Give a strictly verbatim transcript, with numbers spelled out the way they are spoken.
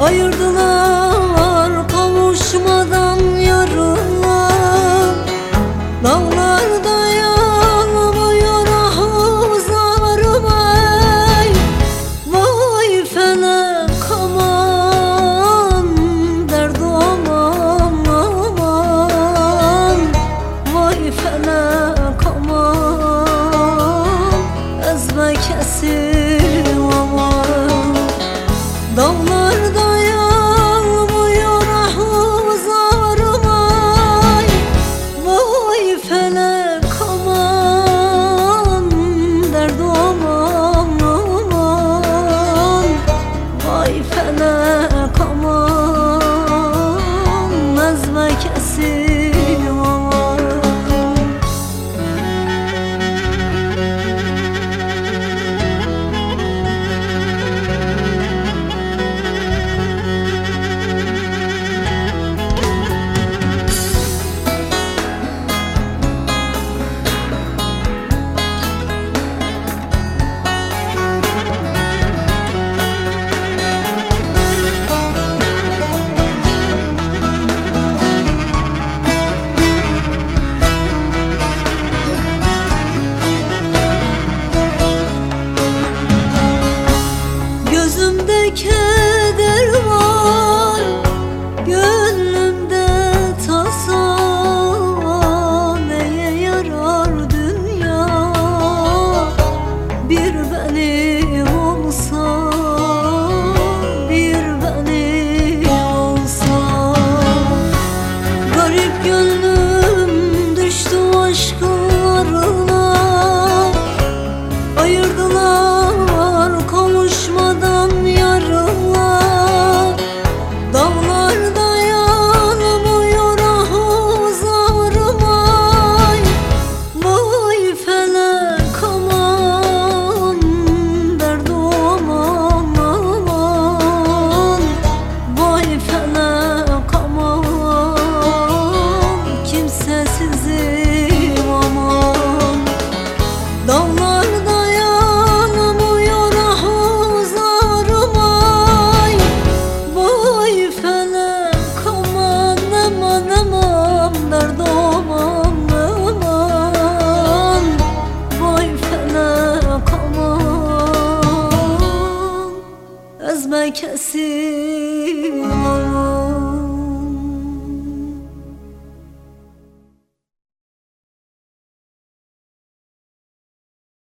Ayırdılar kavuşmadan yarınlar. Dağlarda yanmıyor ahuzarım ey. Vay felek aman, derd aman aman. Vay felek aman, ezme kesim aman. Dağlarda yanmıyor ahuzarım ay. Vay felek aman, derd aman aman. Vay felek aman, ezme kesim aman. Gözümde keder var, gönlümde tasa. Neye yarar dünya, bir benim olsa, bir benim olsa. Garip gönlüm düştü aşklarına. Ayırdılar kavuşmadan yarınlar. Dağlarda yanmıyor ahuzarım ay. Vay felek aman, derd aman aman. Vay felek aman, kimsesizim aman. Dağlarda yanmıyor ahuzarım ay. Vay felek aman aman aman, derd aman aman. Vay felek aman, ezme kesim aman.